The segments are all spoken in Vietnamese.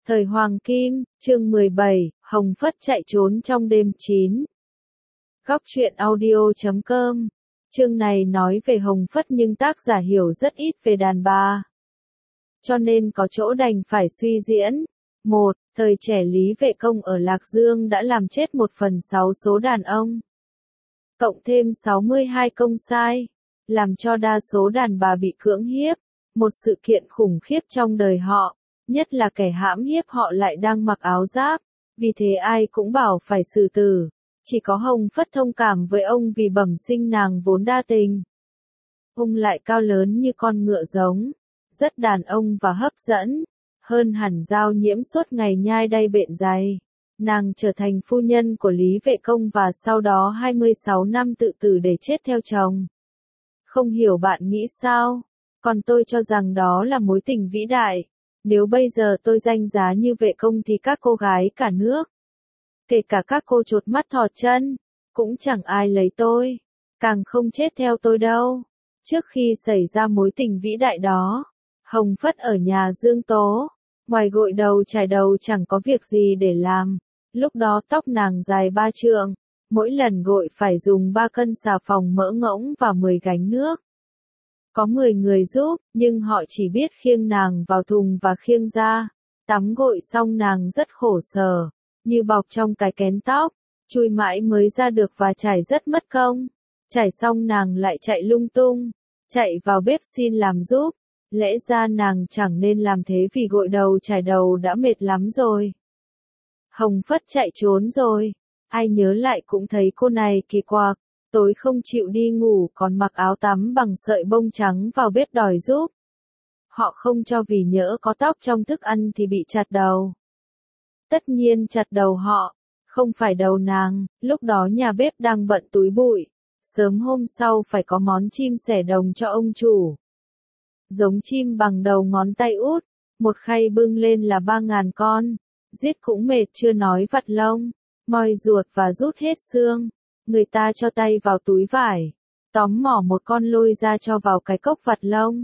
Thời Hoàng Kim, chương 17, Hồng Phất chạy trốn trong đêm 9. Góc truyện audio.com. Chương này nói về Hồng Phất nhưng tác giả hiểu rất ít về đàn bà, cho nên có chỗ đành phải suy diễn. 1. Thời trẻ Lý Vệ Công ở Lạc Dương đã làm chết 1/6 số đàn ông, cộng thêm 62 công sai, làm cho đa số đàn bà bị cưỡng hiếp, một sự kiện khủng khiếp trong đời họ. Nhất là kẻ hãm hiếp họ lại đang mặc áo giáp, vì thế ai cũng bảo phải xử tử. Chỉ có Hồng Phất thông cảm với ông vì bẩm sinh nàng vốn đa tình. Ông lại cao lớn như con ngựa giống, rất đàn ông và hấp dẫn, hơn hẳn Giao Nhiễm suốt ngày nhai đay bện dày. Nàng trở thành phu nhân của Lý Vệ Công và sau đó 26 năm tự tử để chết theo chồng. Không hiểu bạn nghĩ sao? Còn tôi cho rằng đó là mối tình vĩ đại. Nếu bây giờ tôi danh giá như Vệ Công thì các cô gái cả nước, kể cả các cô chột mắt thọt chân, cũng chẳng ai lấy tôi, càng không chết theo tôi đâu. Trước khi xảy ra mối tình vĩ đại đó, Hồng Phất ở nhà Dương Tố, ngoài gội đầu chải đầu chẳng có việc gì để làm. Lúc đó tóc nàng dài 3 trượng, mỗi lần gội phải dùng 3 cân xà phòng mỡ ngỗng và 10 gánh nước. Có 10 người giúp, nhưng họ chỉ biết khiêng nàng vào thùng và khiêng ra. Tắm gội xong nàng rất khổ sở, như bọc trong cái kén tóc, chui mãi mới ra được và chải rất mất công. Chải xong nàng lại chạy lung tung, chạy vào bếp xin làm giúp. Lẽ ra nàng chẳng nên làm thế vì gội đầu chải đầu đã mệt lắm rồi. Hồng Phất chạy trốn rồi, ai nhớ lại cũng thấy cô này kỳ quặc. Tối không chịu đi ngủ còn mặc áo tắm bằng sợi bông trắng vào bếp đòi giúp. Họ không cho vì nhỡ có tóc trong thức ăn thì bị chặt đầu. Tất nhiên chặt đầu họ, không phải đầu nàng, lúc đó nhà bếp đang bận túi bụi. Sớm hôm sau phải có món chim sẻ đồng cho ông chủ. Giống chim bằng đầu ngón tay út, một khay bưng lên là 3.000 con. Giết cũng mệt chưa nói vặt lông, moi ruột và rút hết xương. Người ta cho tay vào túi vải, tóm mỏ một con lôi ra cho vào cái cốc vặt lông.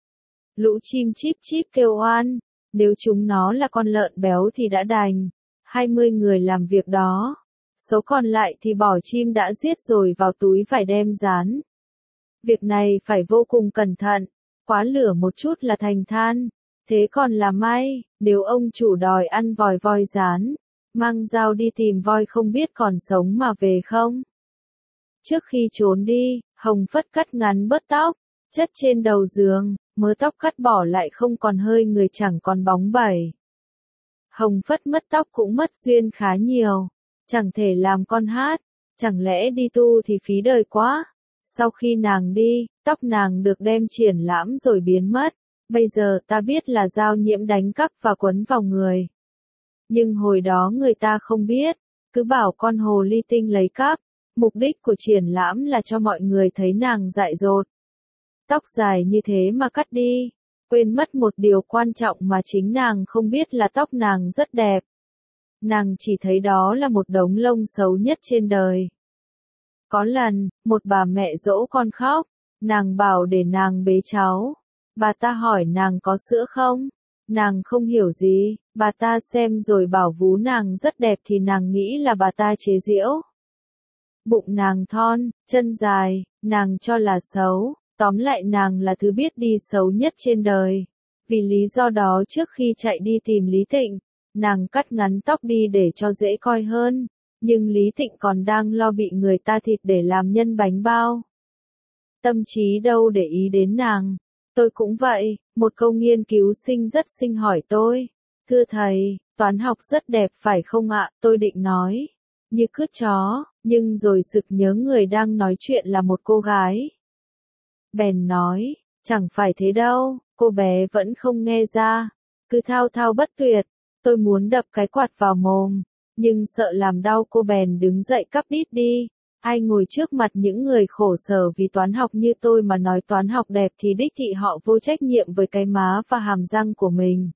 Lũ chim chíp chíp kêu oan, nếu chúng nó là con lợn béo thì đã đành. 20 người làm việc đó, số còn lại thì bỏ chim đã giết rồi vào túi vải đem rán. Việc này phải vô cùng cẩn thận, quá lửa một chút là thành than. Thế còn là may, nếu ông chủ đòi ăn voi rán, mang dao đi tìm voi không biết còn sống mà về không. Trước khi trốn đi, Hồng Phất cắt ngắn bớt tóc, chất trên đầu giường, mớ tóc cắt bỏ lại không còn hơi người chẳng còn bóng bẩy. Hồng Phất mất tóc cũng mất duyên khá nhiều, chẳng thể làm con hát, chẳng lẽ đi tu thì phí đời quá. Sau khi nàng đi, tóc nàng được đem triển lãm rồi biến mất, bây giờ ta biết là Giao Nhiễm đánh cắp và quấn vào người. Nhưng hồi đó người ta không biết, cứ bảo con hồ ly tinh lấy cắp. Mục đích của triển lãm là cho mọi người thấy nàng dại dột. Tóc dài như thế mà cắt đi, quên mất một điều quan trọng mà chính nàng không biết là tóc nàng rất đẹp. Nàng chỉ thấy đó là một đống lông xấu nhất trên đời. Có lần, một bà mẹ dỗ con khóc, nàng bảo để nàng bế cháu. Bà ta hỏi nàng có sữa không? Nàng không hiểu gì, bà ta xem rồi bảo vú nàng rất đẹp thì nàng nghĩ là bà ta chế giễu. Bụng nàng thon, chân dài, nàng cho là xấu, tóm lại nàng là thứ biết đi xấu nhất trên đời. Vì lý do đó trước khi chạy đi tìm Lý Tịnh, nàng cắt ngắn tóc đi để cho dễ coi hơn, nhưng Lý Tịnh còn đang lo bị người ta thịt để làm nhân bánh bao. Tâm trí đâu để ý đến nàng. Tôi cũng vậy, một câu nghiên cứu sinh rất xinh hỏi tôi, thưa thầy, toán học rất đẹp phải không ạ? Tôi định nói, như cứt chó, nhưng rồi sực nhớ người đang nói chuyện là một cô gái. Bèn nói, chẳng phải thế đâu, cô bé vẫn không nghe ra, cứ thao thao bất tuyệt. Tôi muốn đập cái quạt vào mồm, nhưng sợ làm đau cô bèn đứng dậy cắp đít đi. Ai ngồi trước mặt những người khổ sở vì toán học như tôi mà nói toán học đẹp thì đích thị họ vô trách nhiệm với cái má và hàm răng của mình.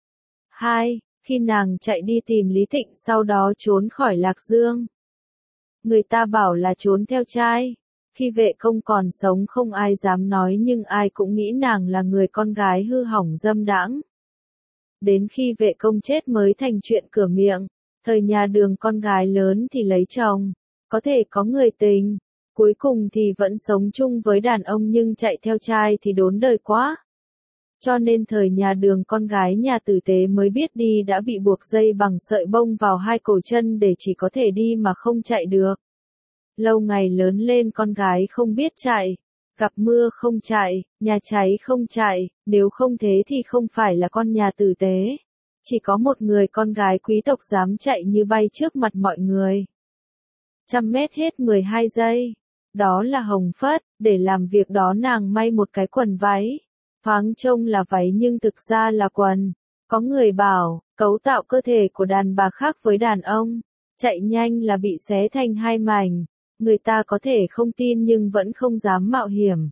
2. Khi nàng chạy đi tìm Lý Tịnh sau đó trốn khỏi Lạc Dương. Người ta bảo là trốn theo trai. Khi Vệ Công còn sống không ai dám nói nhưng ai cũng nghĩ nàng là người con gái hư hỏng dâm đãng. đến khi vệ công chết mới thành chuyện cửa miệng. Thời nhà Đường con gái lớn thì lấy chồng, có thể có người tình, cuối cùng thì vẫn sống chung với đàn ông nhưng chạy theo trai thì đốn đời quá. Cho nên thời nhà Đường con gái nhà tử tế mới biết đi đã bị buộc dây bằng sợi bông vào hai cổ chân để chỉ có thể đi mà không chạy được. Lâu ngày lớn lên con gái không biết chạy, gặp mưa không chạy, nhà cháy không chạy, nếu không thế thì không phải là con nhà tử tế. Chỉ có một người con gái quý tộc dám chạy như bay trước mặt mọi người. 100 mét hết 12 giây. Đó là Hồng Phất, để làm việc đó nàng may một cái quần váy. Thoáng trông là váy nhưng thực ra là quần. Có người bảo, cấu tạo cơ thể của đàn bà khác với đàn ông. Chạy nhanh là bị xé thành hai mảnh. Người ta có thể không tin nhưng vẫn không dám mạo hiểm.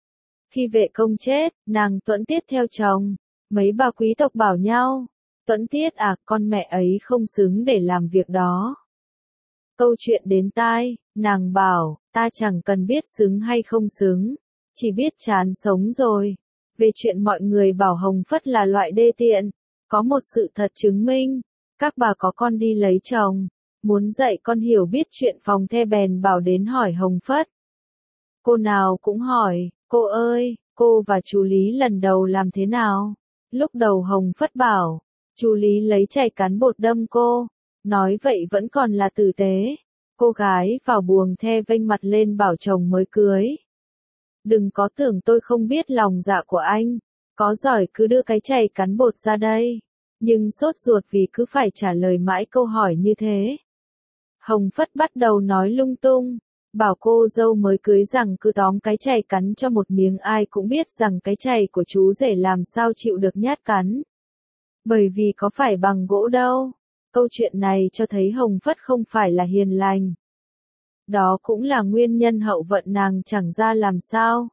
Khi vệ công chết, nàng Tuẫn Tiết theo chồng. Mấy bà quý tộc bảo nhau, Tuẫn Tiết à, con mẹ ấy không xứng để làm việc đó. Câu chuyện đến tai, nàng bảo, ta chẳng cần biết xứng hay không xứng, chỉ biết chán sống rồi. Về chuyện mọi người bảo Hồng Phất là loại đê tiện, có một sự thật chứng minh, các bà có con đi lấy chồng, muốn dạy con hiểu biết chuyện phòng the bèn bảo đến hỏi Hồng Phất. Cô nào cũng hỏi, cô ơi, cô và chú Lý lần đầu làm thế nào? Lúc đầu Hồng Phất bảo, chú Lý lấy chày cán bột đâm cô, nói vậy vẫn còn là tử tế. Cô gái vào buồng the vênh mặt lên bảo chồng mới cưới. Đừng có tưởng tôi không biết lòng dạ của anh, có giỏi cứ đưa cái chày cán bột ra đây. Nhưng sốt ruột vì cứ phải trả lời mãi câu hỏi như thế. Hồng Phất bắt đầu nói lung tung, bảo cô dâu mới cưới rằng cứ tóm cái chày cắn cho một miếng ai cũng biết rằng cái chày của chú rể làm sao chịu được nhát cắn. Bởi vì có phải bằng gỗ đâu. Câu chuyện này cho thấy Hồng Phất không phải là hiền lành. Đó cũng là nguyên nhân hậu vận nàng chẳng ra làm sao.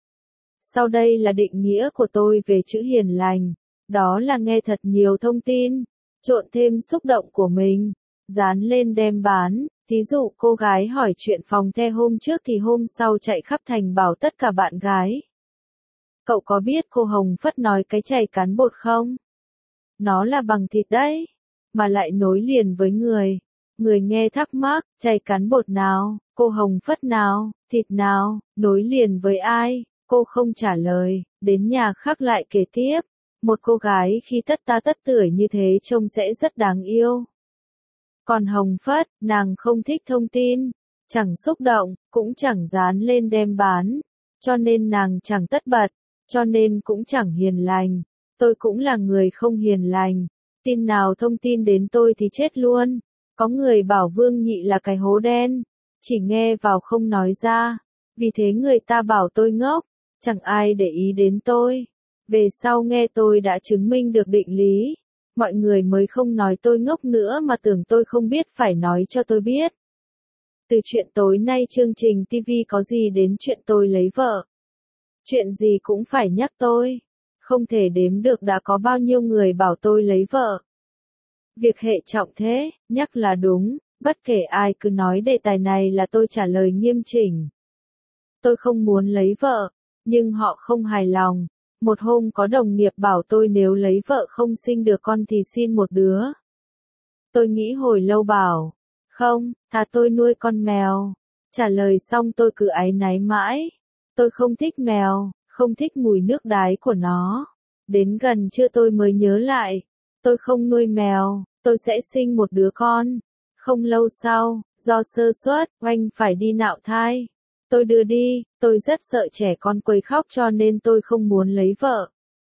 Sau đây là định nghĩa của tôi về chữ hiền lành. Đó là nghe thật nhiều thông tin, trộn thêm xúc động của mình, dán lên đem bán. Thí dụ cô gái hỏi chuyện phòng the hôm trước thì hôm sau chạy khắp thành bảo tất cả bạn gái. Cậu có biết cô Hồng Phất nói cái chày cán bột không? Nó là bằng thịt đấy, mà lại nối liền với người. Người nghe thắc mắc, chày cán bột nào, cô Hồng Phất nào, thịt nào, nối liền với ai? Cô không trả lời, đến nhà khác lại kể tiếp. Một cô gái khi tất ta tất tuổi như thế trông sẽ rất đáng yêu. Còn Hồng Phất, nàng không thích thông tin, chẳng xúc động, cũng chẳng dán lên đem bán. Cho nên nàng chẳng tất bật, cho nên cũng chẳng hiền lành. Tôi cũng là người không hiền lành. Tin nào thông tin đến tôi thì chết luôn. Có người bảo Vương Nhị là cái hố đen, chỉ nghe vào không nói ra. Vì thế người ta bảo tôi ngốc, chẳng ai để ý đến tôi. Về sau nghe tôi đã chứng minh được định lý, mọi người mới không nói tôi ngốc nữa mà tưởng tôi không biết phải nói cho tôi biết. Từ chuyện tối nay chương trình TV có gì đến chuyện tôi lấy vợ. Chuyện gì cũng phải nhắc tôi. Không thể đếm được đã có bao nhiêu người bảo tôi lấy vợ. Việc hệ trọng thế, nhắc là đúng, bất kể ai cứ nói đề tài này là tôi trả lời nghiêm chỉnh. Tôi không muốn lấy vợ, nhưng họ không hài lòng. Một hôm có đồng nghiệp bảo tôi nếu lấy vợ không sinh được con thì xin một đứa. Tôi nghĩ hồi lâu bảo, không, thà tôi nuôi con mèo. Trả lời xong tôi cứ áy náy mãi. Tôi không thích mèo, không thích mùi nước đái của nó. Đến gần trưa tôi mới nhớ lại, tôi không nuôi mèo, tôi sẽ sinh một đứa con. Không lâu sau, do sơ suất, oanh phải đi nạo thai. Tôi đưa đi, tôi rất sợ trẻ con quấy khóc cho nên tôi không muốn lấy vợ.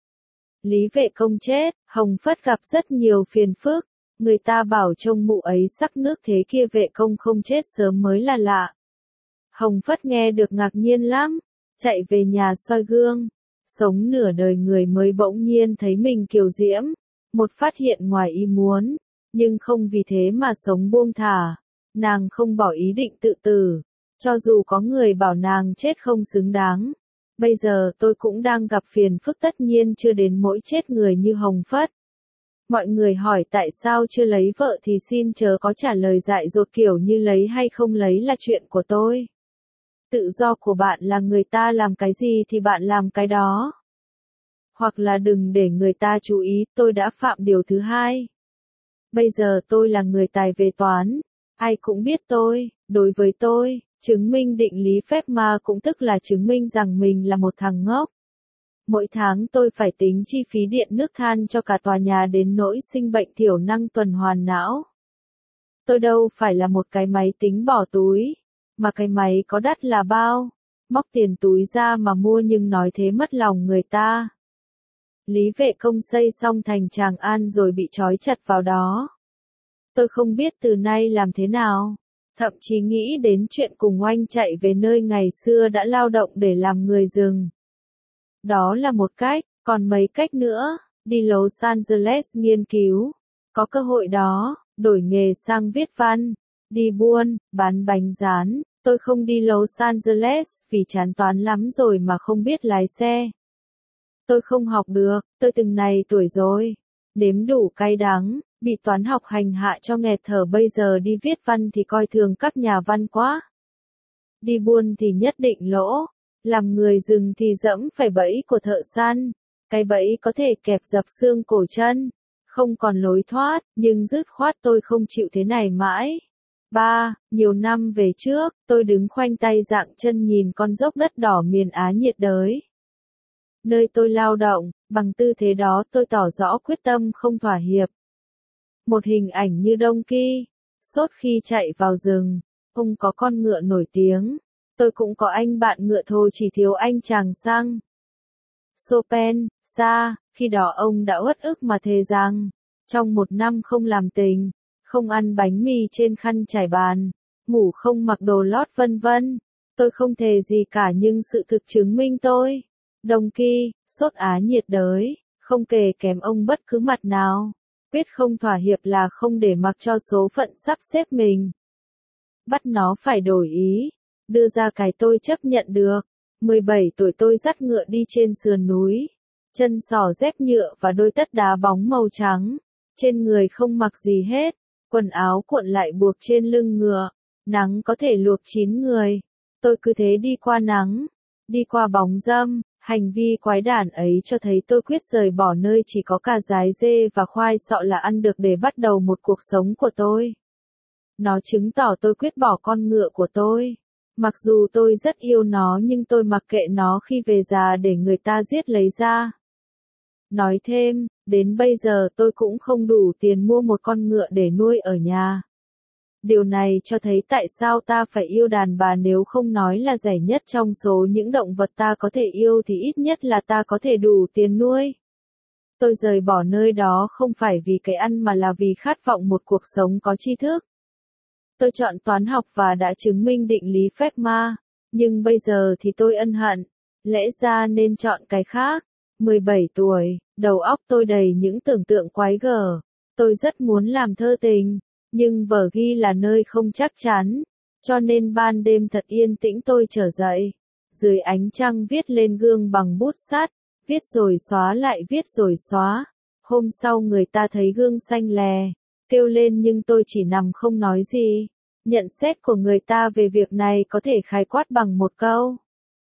Lý Vệ Công chết, Hồng Phất gặp rất nhiều phiền phức. Người ta bảo trông mụ ấy sắc nước thế kia Vệ Công không chết sớm mới là lạ. Hồng Phất nghe được ngạc nhiên lắm, chạy về nhà soi gương. Sống nửa đời người mới bỗng nhiên thấy mình kiều diễm. Một phát hiện ngoài ý muốn, nhưng không vì thế mà sống buông thả. Nàng không bỏ ý định tự tử. Cho dù có người bảo nàng chết không xứng đáng. Bây giờ tôi cũng đang gặp phiền phức tất nhiên chưa đến mỗi chết người như Hồng Phất. Mọi người hỏi tại sao chưa lấy vợ thì xin chớ có trả lời dại dột kiểu như lấy hay không lấy là chuyện của tôi. Tự do của bạn là người ta làm cái gì thì bạn làm cái đó. hoặc là đừng để người ta chú ý, tôi đã phạm điều thứ hai. Bây giờ tôi là người tài về toán, ai cũng biết tôi, đối với tôi, chứng minh định lý phép ma cũng tức là chứng minh rằng mình là một thằng ngốc. Mỗi tháng tôi phải tính chi phí điện nước than cho cả tòa nhà đến nỗi sinh bệnh thiểu năng tuần hoàn não. Tôi đâu phải là một cái máy tính bỏ túi, mà cái máy có đắt là bao, móc tiền túi ra mà mua nhưng nói thế mất lòng người ta. Lý Vệ Công xây xong thành Tràng An rồi bị trói chặt vào đó. Tôi không biết từ nay làm thế nào, thậm chí nghĩ đến chuyện cùng Oanh chạy về nơi ngày xưa đã lao động để làm người rừng. Đó là một cách, còn mấy cách nữa, đi Los Angeles nghiên cứu, có cơ hội đó, đổi nghề sang viết văn, đi buôn, bán bánh rán. Tôi không đi Los Angeles vì chán toán lắm rồi mà không biết lái xe. Tôi không học được, tôi từng này tuổi rồi, nếm đủ cay đắng, bị toán học hành hạ cho nghẹt thở, bây giờ đi viết văn thì coi thường các nhà văn quá. Đi buôn thì nhất định lỗ, làm người rừng thì dẫm phải bẫy của thợ săn, cái bẫy có thể kẹp dập xương cổ chân, không còn lối thoát, nhưng dứt khoát tôi không chịu thế này mãi. Nhiều năm về trước, tôi đứng khoanh tay dạng chân nhìn con dốc đất đỏ miền Á nhiệt đới. Nơi tôi lao động, bằng tư thế đó tôi tỏ rõ quyết tâm không thỏa hiệp. Một hình ảnh như Đông Kỳ, sốt khi chạy vào rừng, ông có con ngựa nổi tiếng, tôi cũng có anh bạn ngựa thô chỉ thiếu anh chàng xăng. Chopin, khi đó ông đã uất ức mà thề rằng, trong một năm không làm tình, không ăn bánh mì trên khăn trải bàn, ngủ không mặc đồ lót vân vân. Tôi không thề gì cả nhưng sự thực chứng minh tôi. Đông Kỳ, sốt Á nhiệt đới, không kề kém ông bất cứ mặt nào. Quyết không thỏa hiệp là không để mặc cho số phận sắp xếp mình. Bắt nó phải đổi ý, đưa ra cái tôi chấp nhận được. 17 tuổi tôi dắt ngựa đi trên sườn núi, chân sò dép nhựa và đôi tất đá bóng màu trắng, trên người không mặc gì hết, quần áo cuộn lại buộc trên lưng ngựa, nắng có thể luộc chín người. Tôi cứ thế đi qua nắng, đi qua bóng râm, hành vi quái đản ấy cho thấy tôi quyết rời bỏ nơi chỉ có cà rái dê và khoai sọ là ăn được để bắt đầu một cuộc sống của tôi. Nó chứng tỏ tôi quyết bỏ con ngựa của tôi. Mặc dù tôi rất yêu nó nhưng tôi mặc kệ nó khi về già để người ta giết lấy ra. Nói thêm, đến bây giờ tôi cũng không đủ tiền mua một con ngựa để nuôi ở nhà. Điều này cho thấy tại sao ta phải yêu đàn bà, nếu không nói là rẻ nhất trong số những động vật ta có thể yêu thì ít nhất là ta có thể đủ tiền nuôi. Tôi rời bỏ nơi đó không phải vì cái ăn mà là vì khát vọng một cuộc sống có tri thức. Tôi chọn toán học và đã chứng minh định lý phép ma, nhưng bây giờ thì tôi ân hận, lẽ ra nên chọn cái khác. 17 tuổi, đầu óc tôi đầy những tưởng tượng quái gở. Tôi rất muốn làm thơ tình, nhưng vở ghi là nơi không chắc chắn, cho nên ban đêm thật yên tĩnh tôi trở dậy, dưới ánh trăng viết lên gương bằng bút sắt, viết rồi xóa lại viết rồi xóa. Hôm sau người ta thấy gương xanh lè, kêu lên nhưng tôi chỉ nằm không nói gì. Nhận xét của người ta về việc này có thể khái quát bằng một câu: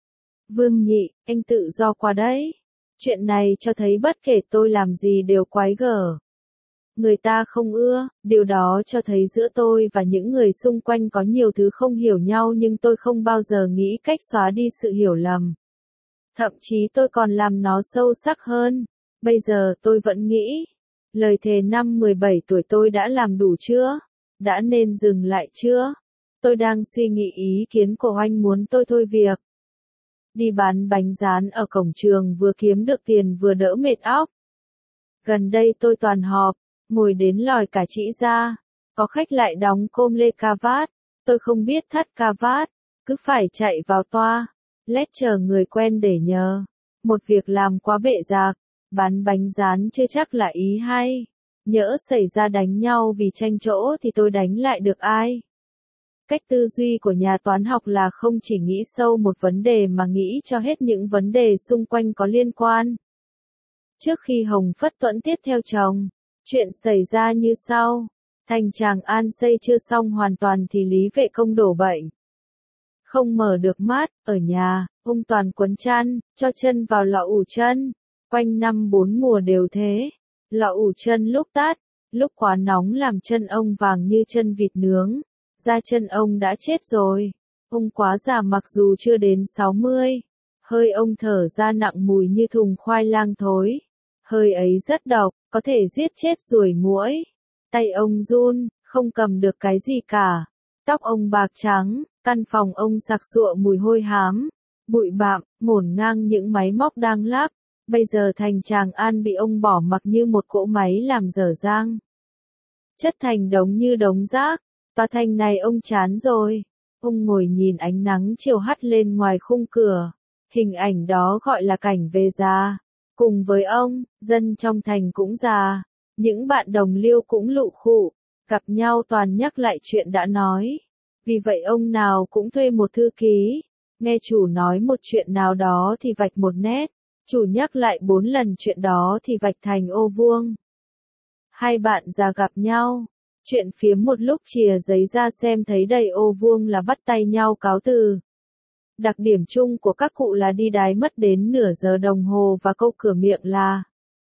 Vương Nhị, anh tự do quá đấy. Chuyện này cho thấy bất kể tôi làm gì đều quái gở. Người ta không ưa, điều đó cho thấy giữa tôi và những người xung quanh có nhiều thứ không hiểu nhau, nhưng tôi không bao giờ nghĩ cách xóa đi sự hiểu lầm. Thậm chí tôi còn làm nó sâu sắc hơn. Bây giờ tôi vẫn nghĩ, lời thề năm 17 tuổi tôi đã làm đủ chưa? Đã nên dừng lại chưa? Tôi đang suy nghĩ ý kiến của Oanh muốn tôi thôi việc. Đi bán bánh rán ở cổng trường, vừa kiếm được tiền vừa đỡ mệt óc. Gần đây tôi toàn họp, ngồi đến lòi cả chỉ ra. Có khách lại đóng com lê cà vát, tôi không biết thắt cà vát, cứ phải chạy vào toa, lét chờ người quen để nhờ. Một việc làm quá bệ rạc, bán bánh rán chưa chắc là ý hay. Nhỡ xảy ra đánh nhau vì tranh chỗ thì tôi đánh lại được ai? Cách tư duy của nhà toán học là không chỉ nghĩ sâu một vấn đề mà nghĩ cho hết những vấn đề xung quanh có liên quan. Trước khi Hồng Phất Tuẫn tiếp theo chồng, chuyện xảy ra như sau. Thành Tràng An xây chưa xong hoàn toàn thì Lý Vệ Công đổ bệnh. Không mở được mắt, ở nhà, ông toàn quấn chăn, cho chân vào lọ ủ chân. Quanh năm bốn mùa đều thế. Lò ủ chân lúc tắt, lúc quá nóng làm chân ông vàng như chân vịt nướng. Da chân ông đã chết rồi. Ông quá già mặc dù chưa đến 60. Hơi ông thở ra nặng mùi như thùng khoai lang thối. Hơi ấy rất độc, có thể giết chết ruồi muỗi. Tay ông run, không cầm được cái gì cả. Tóc ông bạc trắng, căn phòng ông sặc sụa mùi hôi hám. Bụi bặm, ngổn ngang những máy móc đang lắp. Bây giờ thành Tràng An bị ông bỏ mặc như một cỗ máy làm dở dang. Chất thành đống như đống rác. Tòa thành này ông chán rồi. Ông ngồi nhìn ánh nắng chiều hắt lên ngoài khung cửa. Hình ảnh đó gọi là cảnh về già. Cùng với ông, dân trong thành cũng già. Những bạn đồng liêu cũng lụ khụ. Gặp nhau toàn nhắc lại chuyện đã nói. Vì vậy ông nào cũng thuê một thư ký. Nghe chủ nói một chuyện nào đó thì vạch một nét. Chủ nhắc lại 4 lần chuyện đó thì vạch thành ô vuông. Hai bạn già gặp nhau. Chuyện phiếm một lúc chìa giấy ra xem thấy đầy ô vuông là bắt tay nhau cáo từ. Đặc điểm chung của các cụ là đi đái mất đến nửa giờ đồng hồ và câu cửa miệng là: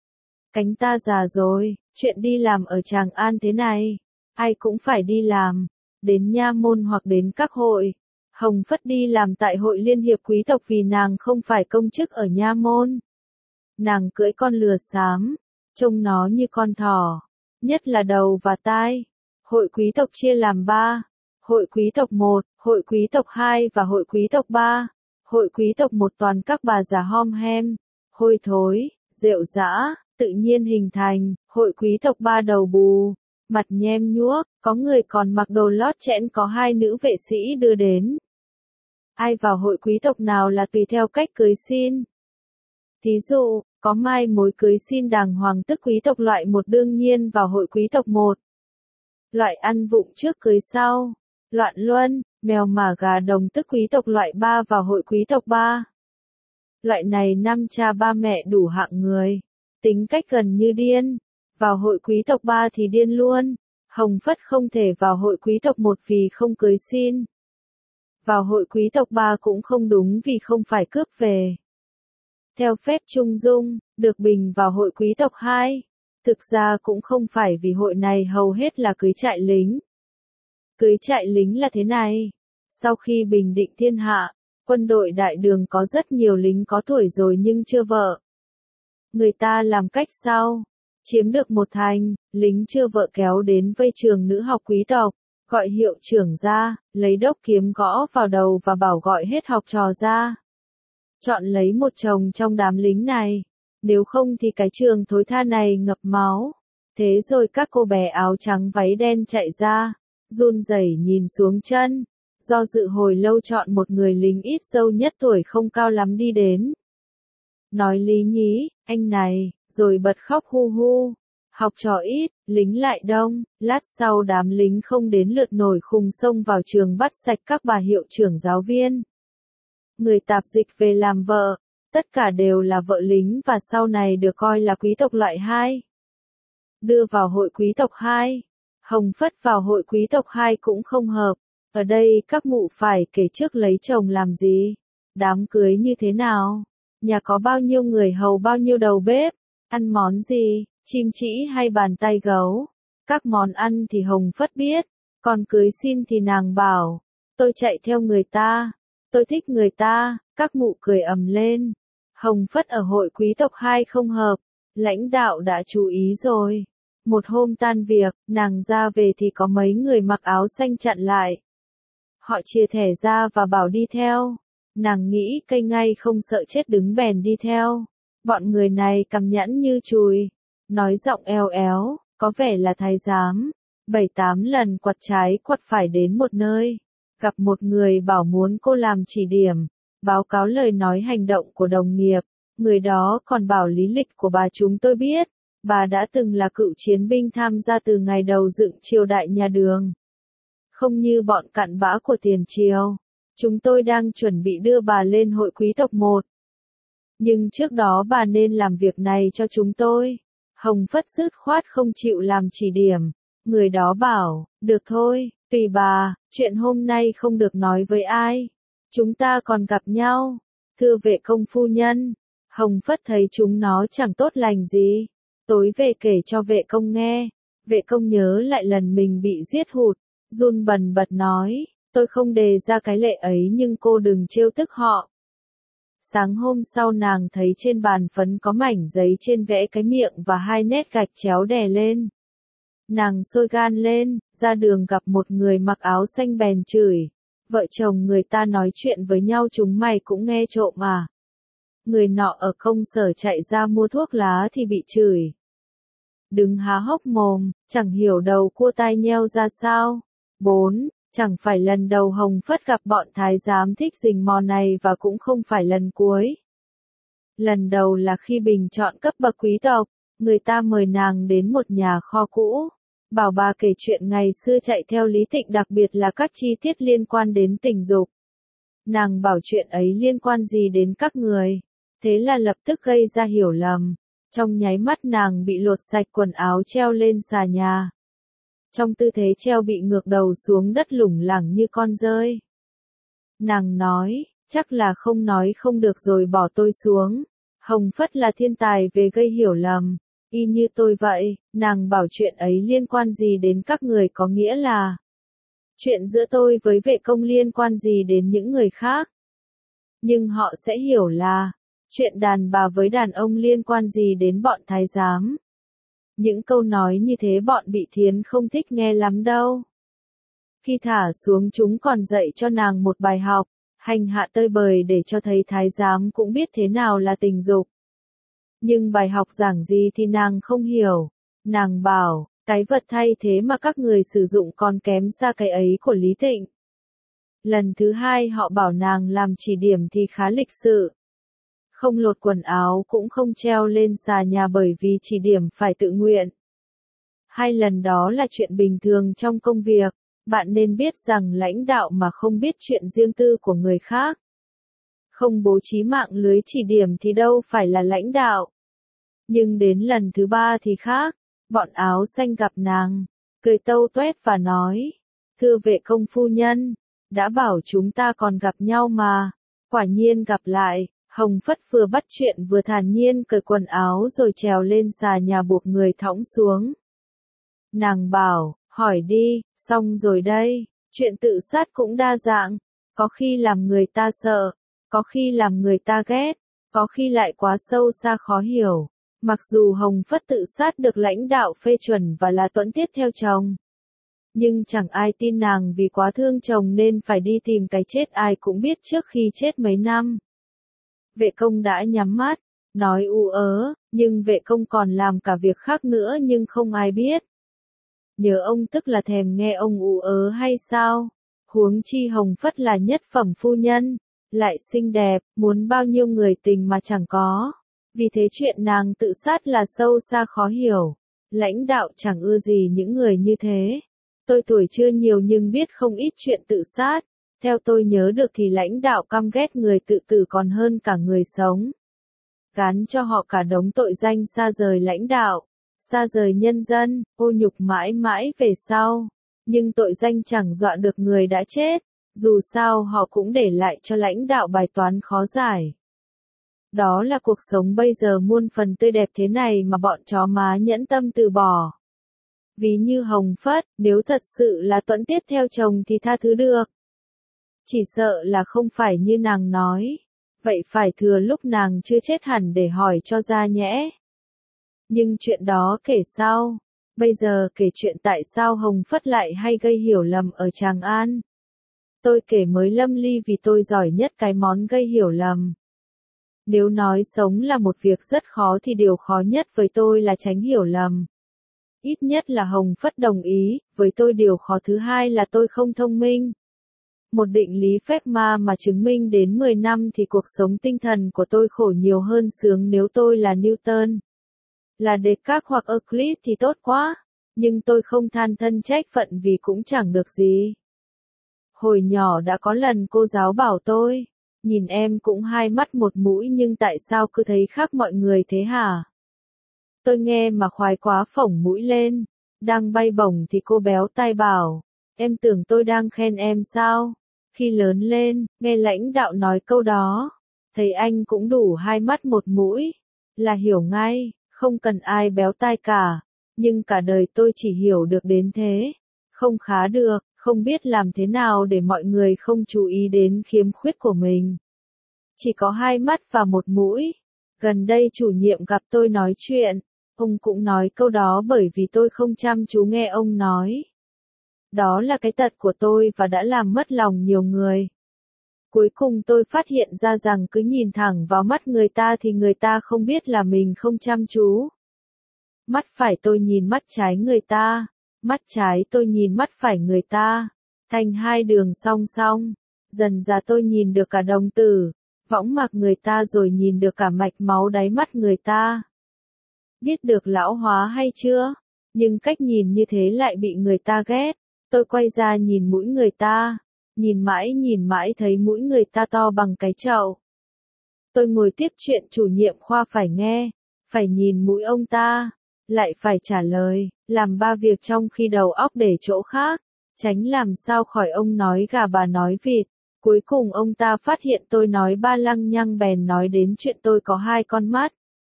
cánh ta già rồi, chuyện đi làm ở Tràng An thế này, ai cũng phải đi làm, đến nha môn hoặc đến các hội. Hồng Phất đi làm tại hội liên hiệp quý tộc vì nàng không phải công chức ở nha môn. Nàng cưỡi con lừa xám, trông nó như con thỏ, nhất là đầu và tai. Hội quý tộc chia làm 3, hội quý tộc 1, hội quý tộc 2 và hội quý tộc 3. Hội quý tộc 1 toàn các bà già hom hem, hôi thối, rệu rã, tự nhiên hình thành. Hội quý tộc 3 đầu bù, mặt nhem nhuốc, có người còn mặc đồ lót chẽn, có 2 nữ vệ sĩ đưa đến. Ai vào hội quý tộc nào là tùy theo cách cưới xin. Thí dụ, có mai mối cưới xin đàng hoàng tức quý tộc loại 1 đương nhiên vào hội quý tộc 1. Loại ăn vụng trước cưới sau, loạn luân, mèo mả gà đồng tức quý tộc loại 3 vào hội quý tộc 3. Loại này 5 cha ba mẹ đủ hạng người, tính cách gần như điên, vào hội quý tộc 3 thì điên luôn. Hồng Phất không thể vào hội quý tộc 1 vì không cưới xin. Vào hội quý tộc 3 cũng không đúng vì không phải cướp về. Theo phép trung dung, được bình vào hội quý tộc 2. Thực ra cũng không phải vì hội này hầu hết là cưới trại lính. Cưới trại lính là thế này. Sau khi bình định thiên hạ, quân đội đại đường có rất nhiều lính có tuổi rồi nhưng chưa vợ. Người ta làm cách sau. Chiếm được một thành, lính chưa vợ kéo đến vây trường nữ học quý tộc, gọi hiệu trưởng ra, lấy đốc kiếm gõ vào đầu và bảo gọi hết học trò ra. Chọn lấy một chồng trong đám lính này, nếu không thì cái trường thối tha này ngập máu. Thế rồi các cô bé áo trắng váy đen chạy ra, run rẩy nhìn xuống chân, do dự hồi lâu chọn một người lính ít dâu nhất tuổi không cao lắm đi đến. Nói lý nhí, anh này, rồi bật khóc hu hu. Học trò ít, lính lại đông, lát sau đám lính không đến lượt nổi khùng xông vào trường bắt sạch các bà hiệu trưởng giáo viên. Người tạp dịch về làm vợ, tất cả đều là vợ lính và sau này được coi là quý tộc loại 2. Đưa vào hội quý tộc 2. Hồng Phất vào hội quý tộc 2 cũng không hợp. Ở đây các mụ phải kể trước lấy chồng làm gì, đám cưới như thế nào, nhà có bao nhiêu người hầu, bao nhiêu đầu bếp, ăn món gì, chim chỉ hay bàn tay gấu. Các món ăn thì Hồng Phất biết, còn cưới xin thì nàng bảo, tôi chạy theo người ta, tôi thích người ta. Các mụ cười ầm lên. Hồng Phất ở hội quý tộc 2 không hợp, lãnh đạo đã chú ý rồi. Một hôm tan việc, nàng ra về thì có mấy người mặc áo xanh chặn lại. Họ chia thẻ ra và bảo đi theo. Nàng nghĩ cây ngay không sợ chết đứng bèn đi theo. Bọn người này cằm nhẵn như chùi, nói giọng eo éo, có vẻ là thái giám. 7-8 lần quặt trái quặt phải đến một nơi. Gặp một người bảo muốn cô làm chỉ điểm, báo cáo lời nói hành động của đồng nghiệp. Người đó còn bảo lý lịch của bà chúng tôi biết. Bà đã từng là cựu chiến binh tham gia từ ngày đầu dựng triều đại nhà Đường. Không như bọn cặn bã của tiền triều. Chúng tôi đang chuẩn bị đưa bà lên hội quý tộc 1. Nhưng trước đó bà nên làm việc này cho chúng tôi. Hồng Phất dứt khoát không chịu làm chỉ điểm. Người đó bảo, được thôi, tùy bà, chuyện hôm nay không được nói với ai. Chúng ta còn gặp nhau. Thưa vệ công phu nhân. Hồng Phất thấy chúng nó chẳng tốt lành gì. Tối về kể cho vệ công nghe. Vệ công nhớ lại lần mình bị giết hụt. Run bần bật nói, tôi không đề ra cái lệ ấy nhưng cô đừng trêu tức họ. Sáng hôm sau nàng thấy trên bàn phấn có mảnh giấy trên vẽ cái miệng và 2 nét gạch chéo đè lên. Nàng sôi gan lên, ra đường gặp một người mặc áo xanh bèn chửi. Vợ chồng người ta nói chuyện với nhau chúng mày cũng nghe trộm à. Người nọ ở công sở chạy ra mua thuốc lá thì bị chửi. Đứng há hốc mồm, chẳng hiểu đầu cua tai nheo ra sao. 4. Chẳng phải lần đầu Hồng Phất gặp bọn thái giám thích rình mò này và cũng không phải lần cuối. Lần đầu là khi bình chọn cấp bậc quý tộc, người ta mời nàng đến một nhà kho cũ. Bảo bà kể chuyện ngày xưa chạy theo Lý Tịnh, đặc biệt là các chi tiết liên quan đến tình dục. Nàng bảo chuyện ấy liên quan gì đến các người. Thế là lập tức gây ra hiểu lầm. Trong nháy mắt nàng bị lột sạch quần áo treo lên xà nhà. Trong tư thế treo bị ngược đầu xuống đất lủng lẳng như con dơi. Nàng nói, chắc là không nói không được rồi bỏ tôi xuống. Hồng Phất là thiên tài về gây hiểu lầm. Y như tôi vậy, nàng bảo chuyện ấy liên quan gì đến các người có nghĩa là chuyện giữa tôi với vệ công liên quan gì đến những người khác. Nhưng họ sẽ hiểu là chuyện đàn bà với đàn ông liên quan gì đến bọn thái giám. Những câu nói như thế bọn Bị Thiến không thích nghe lắm đâu. Khi thả xuống chúng còn dạy cho nàng một bài học, hành hạ tơi bời để cho thấy thái giám cũng biết thế nào là tình dục. Nhưng bài học giảng gì thì nàng không hiểu. Nàng bảo, cái vật thay thế mà các người sử dụng còn kém xa cái ấy của Lý Tịnh. Lần thứ 2 họ bảo nàng làm chỉ điểm thì khá lịch sự. Không lột quần áo cũng không treo lên xà nhà bởi vì chỉ điểm phải tự nguyện. 2 lần đó là chuyện bình thường trong công việc, bạn nên biết rằng lãnh đạo mà không biết chuyện riêng tư của người khác, không bố trí mạng lưới chỉ điểm thì đâu phải là lãnh đạo. Nhưng đến lần thứ 3 thì khác, bọn áo xanh gặp nàng, cười tâu tuét và nói, thưa vệ công phu nhân, đã bảo chúng ta còn gặp nhau mà, quả nhiên gặp lại. Hồng Phất vừa bắt chuyện vừa thản nhiên cởi quần áo rồi trèo lên xà nhà buộc người thõng xuống. Nàng bảo, hỏi đi, xong rồi đây, chuyện tự sát cũng đa dạng, có khi làm người ta sợ, có khi làm người ta ghét, có khi lại quá sâu xa khó hiểu. Mặc dù Hồng Phất tự sát được lãnh đạo phê chuẩn và là tuẫn tiết theo chồng, nhưng chẳng ai tin nàng vì quá thương chồng nên phải đi tìm cái chết ai cũng biết trước khi chết mấy năm. Vệ công đã nhắm mắt, nói u ớ, nhưng vệ công còn làm cả việc khác nữa nhưng không ai biết. Nhớ ông tức là thèm nghe ông u ớ hay sao? Huống chi Hồng Phất là nhất phẩm phu nhân, lại xinh đẹp, muốn bao nhiêu người tình mà chẳng có. Vì thế chuyện nàng tự sát là sâu xa khó hiểu. Lãnh đạo chẳng ưa gì những người như thế. Tôi tuổi chưa nhiều nhưng biết không ít chuyện tự sát. Theo tôi nhớ được thì lãnh đạo căm ghét người tự tử còn hơn cả người sống. Gán cho họ cả đống tội danh xa rời lãnh đạo, xa rời nhân dân, ô nhục mãi mãi về sau. Nhưng tội danh chẳng dọa được người đã chết, dù sao họ cũng để lại cho lãnh đạo bài toán khó giải. Đó là cuộc sống bây giờ muôn phần tươi đẹp thế này mà bọn chó má nhẫn tâm từ bỏ. Ví như Hồng Phất, nếu thật sự là tuẫn tiết theo chồng thì tha thứ được. Chỉ sợ là không phải như nàng nói. Vậy phải thừa lúc nàng chưa chết hẳn để hỏi cho ra nhẽ. Nhưng chuyện đó kể sau. Bây giờ kể chuyện tại sao Hồng Phất lại hay gây hiểu lầm ở Tràng An. Tôi kể mới lâm ly vì tôi giỏi nhất cái món gây hiểu lầm. Nếu nói sống là một việc rất khó thì điều khó nhất với tôi là tránh hiểu lầm. Ít nhất là Hồng Phất đồng ý, với tôi điều khó thứ hai là tôi không thông minh. Một định lý phép ma mà chứng minh đến 10 năm thì cuộc sống tinh thần của tôi khổ nhiều hơn sướng nếu tôi là Newton. Là Descartes hoặc Euclid thì tốt quá, nhưng tôi không than thân trách phận vì cũng chẳng được gì. Hồi nhỏ đã có lần cô giáo bảo tôi, nhìn em cũng 2 mắt 1 mũi nhưng tại sao cứ thấy khác mọi người thế hả? Tôi nghe mà khoái quá phổng mũi lên, đang bay bổng thì cô béo tai bảo, em tưởng tôi đang khen em sao? Khi lớn lên, nghe lãnh đạo nói câu đó, thấy anh cũng đủ hai mắt một mũi, là hiểu ngay, không cần ai béo tai cả, nhưng cả đời tôi chỉ hiểu được đến thế, không khá được, không biết làm thế nào để mọi người không chú ý đến khiếm khuyết của mình. Chỉ có hai mắt và một mũi. Gần đây chủ nhiệm gặp tôi nói chuyện, ông cũng nói câu đó bởi vì tôi không chăm chú nghe ông nói. Đó là cái tật của tôi và đã làm mất lòng nhiều người. Cuối cùng tôi phát hiện ra rằng cứ nhìn thẳng vào mắt người ta thì người ta không biết là mình không chăm chú. Mắt phải tôi nhìn mắt trái người ta, mắt trái tôi nhìn mắt phải người ta, thành hai đường song song. Dần dà tôi nhìn được cả đồng tử, võng mạc người ta rồi nhìn được cả mạch máu đáy mắt người ta. Biết được lão hóa hay chưa? Nhưng cách nhìn như thế lại bị người ta ghét. Tôi quay ra nhìn mũi người ta, nhìn mãi thấy mũi người ta to bằng cái chậu. Tôi ngồi tiếp chuyện chủ nhiệm khoa phải nghe, phải nhìn mũi ông ta, lại phải trả lời, làm ba việc trong khi đầu óc để chỗ khác, tránh làm sao khỏi ông nói gà bà nói vịt. Cuối cùng ông ta phát hiện tôi nói ba lăng nhăng bèn nói đến chuyện tôi có hai con mắt.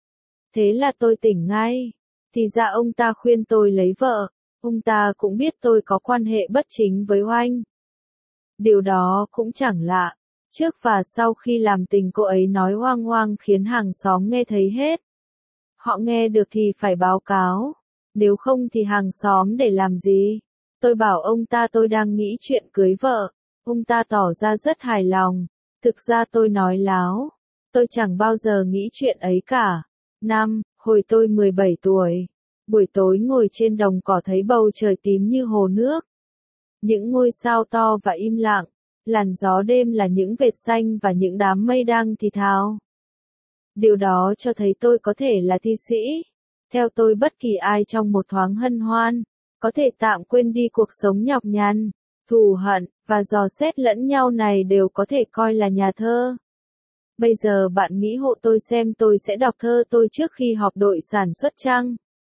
Thế là tôi tỉnh ngay. Thì ra ông ta khuyên tôi lấy vợ, ông ta cũng biết tôi có quan hệ bất chính với Oanh. Điều đó cũng chẳng lạ, trước và sau khi làm tình cô ấy nói oang oang khiến hàng xóm nghe thấy hết. Họ nghe được thì phải báo cáo, nếu không thì hàng xóm để làm gì? Tôi bảo ông ta tôi đang nghĩ chuyện cưới vợ, ông ta tỏ ra rất hài lòng, thực ra tôi nói láo, tôi chẳng bao giờ nghĩ chuyện ấy cả. Hồi tôi 17 tuổi, buổi tối ngồi trên đồng cỏ thấy bầu trời tím như hồ nước. Những ngôi sao to và im lặng, làn gió đêm là những vệt xanh và những đám mây đang thì thào. Điều đó cho thấy tôi có thể là thi sĩ. Theo tôi bất kỳ ai trong một thoáng hân hoan, có thể tạm quên đi cuộc sống nhọc nhằn, thù hận, và dò xét lẫn nhau này đều có thể coi là nhà thơ. Bây giờ bạn nghĩ hộ tôi xem tôi sẽ đọc thơ tôi trước khi họp đội sản xuất chăng?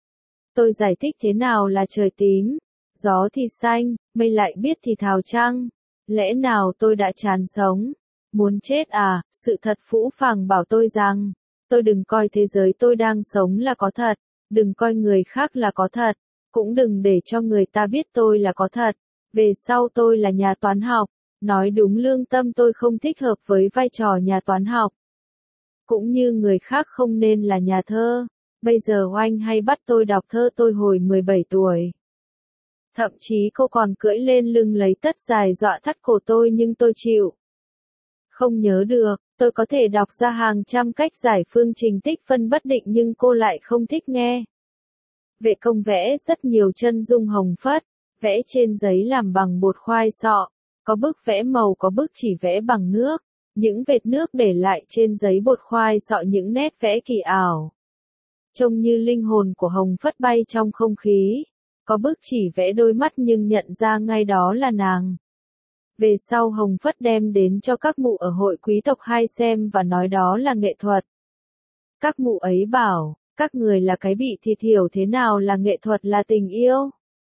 Tôi giải thích thế nào là trời tím, gió thì xanh, mây lại biết thì thào chăng? Lẽ nào tôi đã chán sống? Muốn chết à? Sự thật phũ phàng bảo tôi rằng, tôi đừng coi thế giới tôi đang sống là có thật, đừng coi người khác là có thật, cũng đừng để cho người ta biết tôi là có thật. Về sau tôi là nhà toán học, nói đúng lương tâm tôi không thích hợp với vai trò nhà toán học. Cũng như người khác không nên là nhà thơ. Bây giờ Oanh hay bắt tôi đọc thơ tôi hồi 17 tuổi. Thậm chí cô còn cưỡi lên lưng lấy tất dài dọa thắt cổ tôi nhưng tôi chịu. Không nhớ được, tôi có thể đọc ra hàng trăm cách giải phương trình tích phân bất định nhưng cô lại không thích nghe. Vệ công vẽ rất nhiều chân dung hồng phất, vẽ trên giấy làm bằng bột khoai sọ, có bức vẽ màu có bức chỉ vẽ bằng nước, những vệt nước để lại trên giấy bột khoai sọ những nét vẽ kỳ ảo. Trông như linh hồn của hồng phất bay trong không khí, có bức chỉ vẽ đôi mắt nhưng nhận ra ngay đó là nàng. Về sau hồng phất đem đến cho các mụ ở hội quý tộc hai xem và nói đó là nghệ thuật. Các mụ ấy bảo, các người là cái bị thịt hiểu thế nào là nghệ thuật là tình yêu.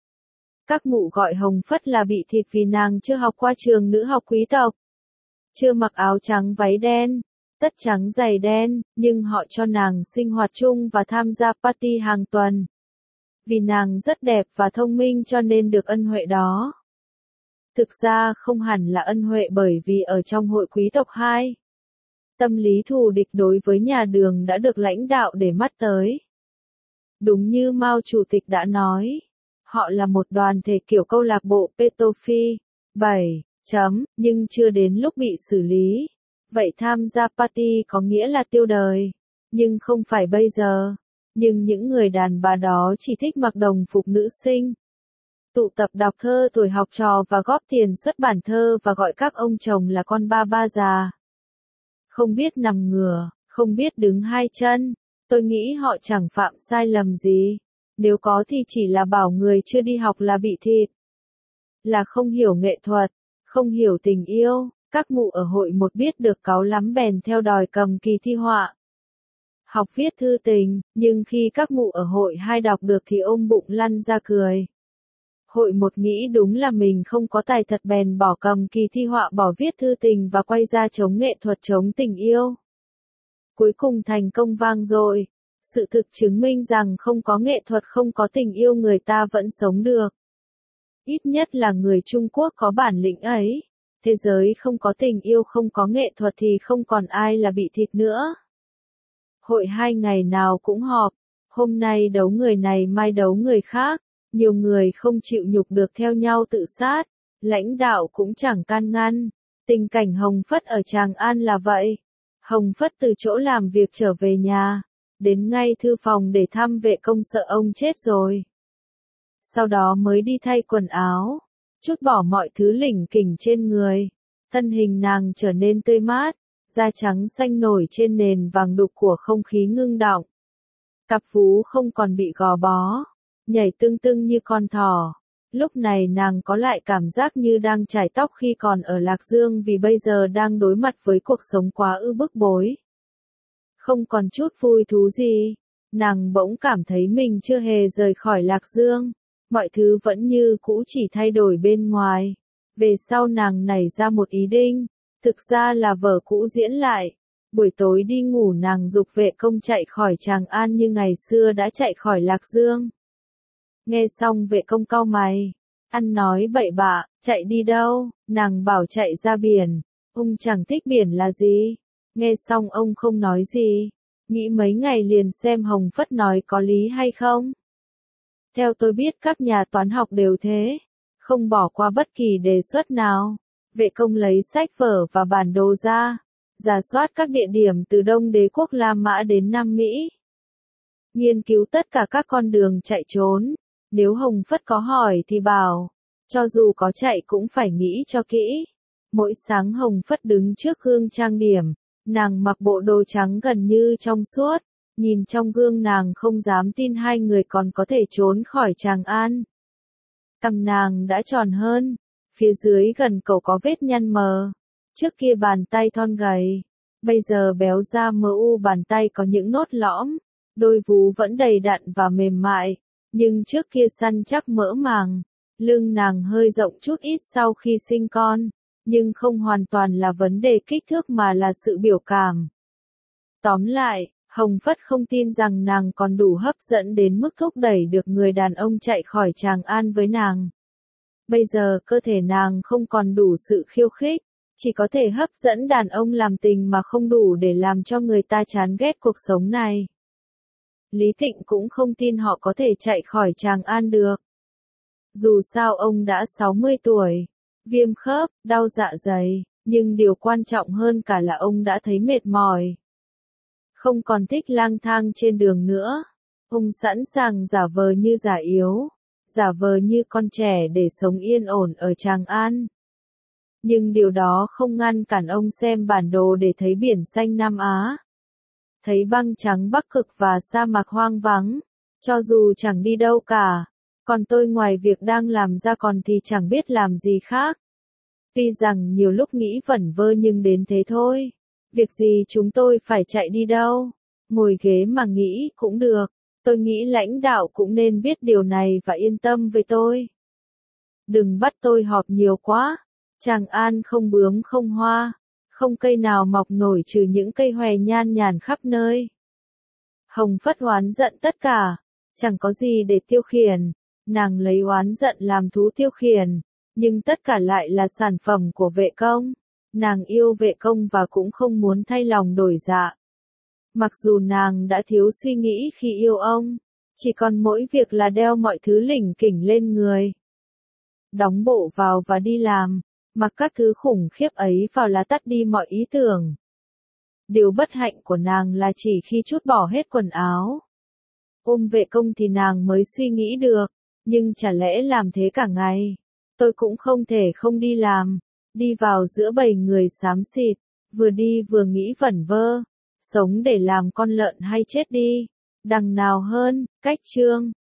Các mụ gọi hồng phất là bị thịt vì nàng chưa học qua trường nữ học quý tộc. Chưa mặc áo trắng váy đen, tất trắng giày đen, nhưng họ cho nàng sinh hoạt chung và tham gia party hàng tuần. Vì nàng rất đẹp và thông minh cho nên được ân huệ đó. Thực ra không hẳn là ân huệ bởi vì ở trong hội quý tộc 2. Tâm lý thù địch đối với nhà Đường đã được lãnh đạo để mắt tới. Đúng như Mao Chủ tịch đã nói, họ là một đoàn thể kiểu câu lạc bộ Petofi. 7. Nhưng chưa đến lúc bị xử lý. Vậy tham gia party có nghĩa là tiêu đời. Nhưng không phải bây giờ. Nhưng những người đàn bà đó chỉ thích mặc đồng phục nữ sinh. Tụ tập đọc thơ tuổi học trò và góp tiền xuất bản thơ và gọi các ông chồng là con ba ba già. Không biết nằm ngửa, không biết đứng hai chân. Tôi nghĩ họ chẳng phạm sai lầm gì. Nếu có thì chỉ là bảo người chưa đi học là bị thịt. Là không hiểu nghệ thuật, không hiểu tình yêu. Các mụ ở hội một biết được cáu lắm bèn theo đòi cầm kỳ thi họa. Học viết thư tình, nhưng khi các mụ ở hội 2 đọc được thì ôm bụng lăn ra cười. Hội một nghĩ đúng là mình không có tài thật bèn bỏ cầm kỳ thi họa bỏ viết thư tình và quay ra chống nghệ thuật chống tình yêu. cuối cùng thành công vang dội. Sự thực chứng minh rằng không có nghệ thuật không có tình yêu người ta vẫn sống được. Ít nhất là người Trung Quốc có bản lĩnh ấy. Thế giới không có tình yêu không có nghệ thuật thì không còn ai là bị thịt nữa. Hội 2 ngày nào cũng họp. Hôm nay đấu người này mai đấu người khác. Nhiều người không chịu nhục được theo nhau tự sát. Lãnh đạo cũng chẳng can ngăn. Tình cảnh Hồng Phất ở Tràng An là vậy. Hồng Phất từ chỗ làm việc trở về nhà. Đến ngay thư phòng để thăm Vệ Công sợ ông chết rồi. Sau đó mới đi thay quần áo. Trút bỏ mọi thứ lỉnh kỉnh trên người. Thân hình nàng trở nên tươi mát. Da trắng xanh nổi trên nền vàng đục của không khí ngưng đọng. Cặp vú không còn bị gò bó. Nhảy tưng tưng như con thỏ. Lúc này nàng có lại cảm giác như đang chải tóc khi còn ở Lạc Dương vì bây giờ đang đối mặt với cuộc sống quá ư bức bối. Không còn chút vui thú gì. Nàng bỗng cảm thấy mình chưa hề rời khỏi Lạc Dương. Mọi thứ vẫn như cũ chỉ thay đổi bên ngoài. Về sau nàng nảy ra một ý định. Thực ra là vở cũ diễn lại. Buổi tối đi ngủ nàng giục Vệ Công chạy khỏi Tràng An như ngày xưa đã chạy khỏi Lạc Dương. Nghe xong Vệ Công cau mày. Ăn nói bậy bạ, chạy đi đâu? Nàng bảo chạy ra biển. Ông chẳng thích biển là gì? Nghe xong ông không nói gì. Nghĩ mấy ngày liền xem Hồng Phất nói có lý hay không. Theo tôi biết các nhà toán học đều thế. Không bỏ qua bất kỳ đề xuất nào. Vệ Công lấy sách vở và bản đồ ra. Rà soát các địa điểm từ Đông Đế quốc La Mã đến Nam Mỹ. Nghiên cứu tất cả các con đường chạy trốn. Nếu Hồng Phất có hỏi thì bảo. Cho dù có chạy cũng phải nghĩ cho kỹ. Mỗi sáng Hồng Phất đứng trước gương trang điểm. Nàng mặc bộ đồ trắng gần như trong suốt. Nhìn trong gương nàng không dám tin hai người còn có thể trốn khỏi Tràng An. Cằm nàng đã tròn hơn. Phía dưới gần cổ có vết nhăn mờ. Trước kia bàn tay thon gầy. Bây giờ béo ra mờ u bàn tay có những nốt lõm. Đôi vú vẫn đầy đặn và mềm mại. Nhưng trước kia săn chắc mỡ màng. Lưng nàng hơi rộng chút ít sau khi sinh con. Nhưng không hoàn toàn là vấn đề kích thước mà là sự biểu cảm. Tóm lại, Hồng Phất không tin rằng nàng còn đủ hấp dẫn đến mức thúc đẩy được người đàn ông chạy khỏi Tràng An với nàng. Bây giờ cơ thể nàng không còn đủ sự khiêu khích, chỉ có thể hấp dẫn đàn ông làm tình mà không đủ để làm cho người ta chán ghét cuộc sống này. Lý Thịnh cũng không tin họ có thể chạy khỏi Tràng An được. Dù sao ông đã 60 tuổi, viêm khớp, đau dạ dày, nhưng điều quan trọng hơn cả là ông đã thấy mệt mỏi. Không còn thích lang thang trên đường nữa. Ông sẵn sàng giả vờ như già yếu, giả vờ như con trẻ để sống yên ổn ở Tràng An. Nhưng điều đó không ngăn cản ông xem bản đồ để thấy biển xanh Nam Á. Thấy băng trắng Bắc Cực và sa mạc hoang vắng. Cho dù chẳng đi đâu cả. Còn tôi ngoài việc đang làm ra còn thì chẳng biết làm gì khác. Tuy rằng nhiều lúc nghĩ vẩn vơ nhưng đến thế thôi. Việc gì chúng tôi phải chạy đi đâu? Ngồi ghế mà nghĩ cũng được. Tôi nghĩ lãnh đạo cũng nên biết điều này và yên tâm với tôi. Đừng bắt tôi họp nhiều quá. Tràng An không bướm không hoa. Không cây nào mọc nổi trừ những cây hòe nhan nhản khắp nơi. Hồng Phất oán giận tất cả. Chẳng có gì để tiêu khiển. Nàng lấy oán giận làm thú tiêu khiển. Nhưng tất cả lại là sản phẩm của Vệ Công. Nàng yêu Vệ Công và cũng không muốn thay lòng đổi dạ. Mặc dù nàng đã thiếu suy nghĩ khi yêu ông. Chỉ còn mỗi việc là đeo mọi thứ lỉnh kỉnh lên người. Đóng bộ vào và đi làm. Mặc các thứ khủng khiếp ấy vào là tắt đi mọi ý tưởng. Điều bất hạnh của nàng là chỉ khi trút bỏ hết quần áo. Ôm Vệ Công thì nàng mới suy nghĩ được. Nhưng chả lẽ làm thế cả ngày. Tôi cũng không thể không đi làm. Đi vào giữa bầy người xám xịt. Vừa đi vừa nghĩ vẩn vơ. Sống để làm con lợn hay chết đi. Đằng nào hơn, cách chương.